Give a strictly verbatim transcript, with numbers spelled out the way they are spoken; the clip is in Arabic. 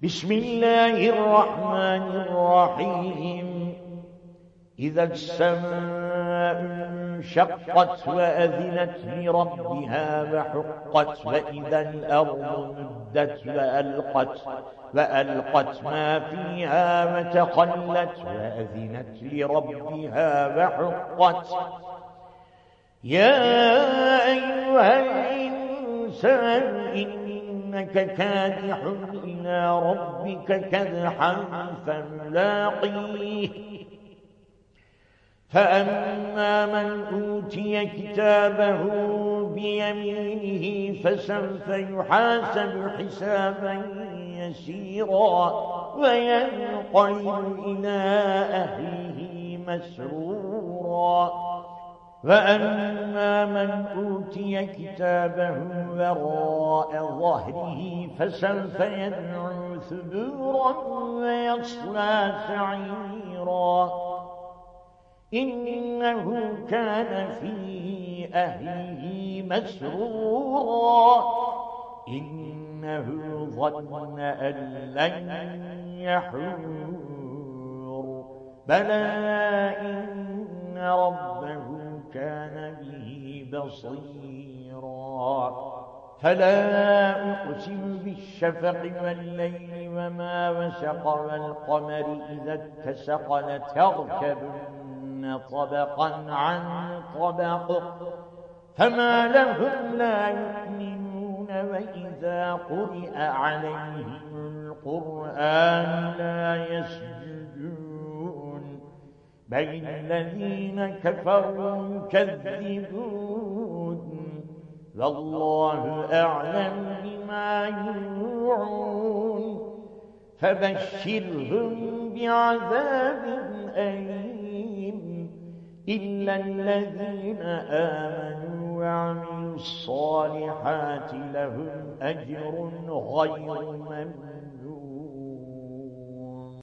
بسم الله الرحمن الرحيم إذا السماء انشقت وأذنت لربها وحقت وإذا الأرض مدت وألقت, وألقت ما فيها وتخلت وأذنت لربها وحقت يا أيها الإنسان إنك كادح إلى ربك كدحا فملاقيه فأما من أوتي كتابه بيمينه فسوف يحاسب حسابا يسيرا وينقلب إلى أهله مسرورا وأما من أوتي كتابه وراء ظهره فسوف يدعو ثبورا ويصلى سعيرا إنه كان في أهله مسرورا إنه ظن أن لن يحور بلى إن ربه كان به بصيرا فلا أقسم بالشفق والليل وما وسق والقمر إذا اتسق لتركبن طبقا عن طبق فما لهم لا يؤمنون وإذا قرئ عليهم القرآن لا يسجدون بل الذين كفروا يكذبون والله أعلم بما يوعون فبشرهم بعذاب أليم إلا الذين آمنوا وعملوا الصالحات لهم أجر غير ممنون